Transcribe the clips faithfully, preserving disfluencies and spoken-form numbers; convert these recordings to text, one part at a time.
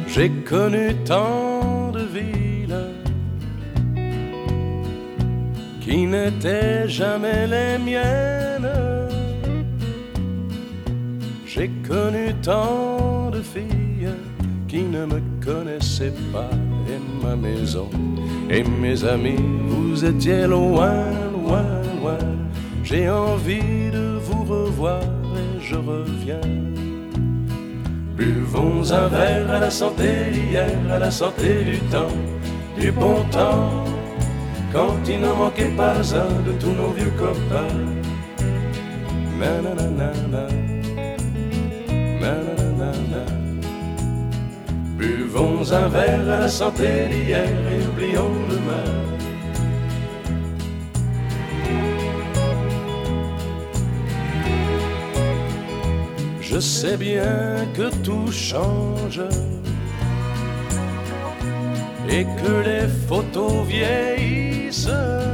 J'ai connu tant de villes qui n'étaient jamais les miennes. J'ai connu tant de filles qui ne me connaissaient pas. Et ma maison et mes amis, vous étiez loin, loin, loin. J'ai envie de vous revoir et je reviens. Buvons un verre à la santé d'hier, à la santé du temps, du bon temps, quand il n'en manquait pas un de tous nos vieux copains. Nananana, nananana. Buvons un verre à la santé d'hier et oublions demain. Je sais bien que tout change et que les photos vieillissent,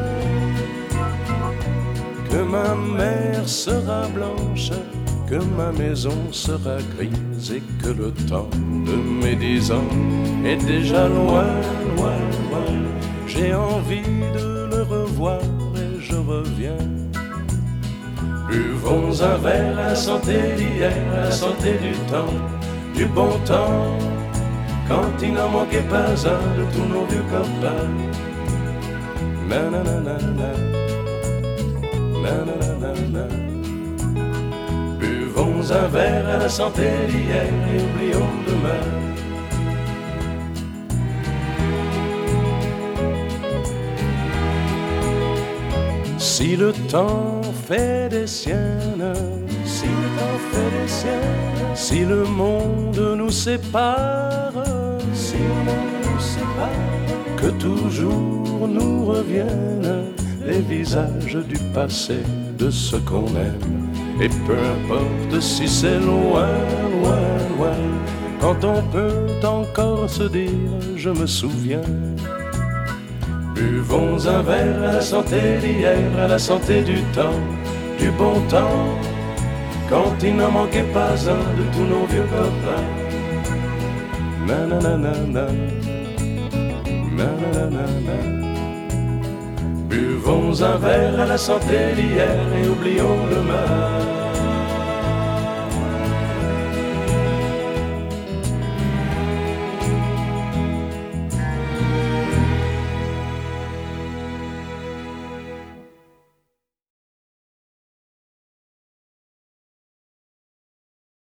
que ma mer sera blanche, que ma maison sera grise et que le temps de mes dix ans est déjà loin, loin, loin. J'ai envie de le revoir et je reviens. Buvons un verre à la santé d'hier, à la santé du temps, du bon temps, quand il n'en manquait pas un de tous nos vieux copains. Nananana, nananana. Buvons un verre à la santé d'hier et oublions demain. Si le temps fait des siennes, si le temps fait des siennes, si le monde nous sépare, si le monde nous sépare, que toujours nous reviennent les visages du passé de ce qu'on aime. Et peu importe si c'est loin, loin, loin, quand on peut encore se dire je me souviens. Buvons un verre à la santé d'hier, à la santé du temps, du bon temps, quand il n'en manquait pas un de tous nos vieux copains. Nananana, nananana. Buvons un verre à la santé d'hier et oublions demain.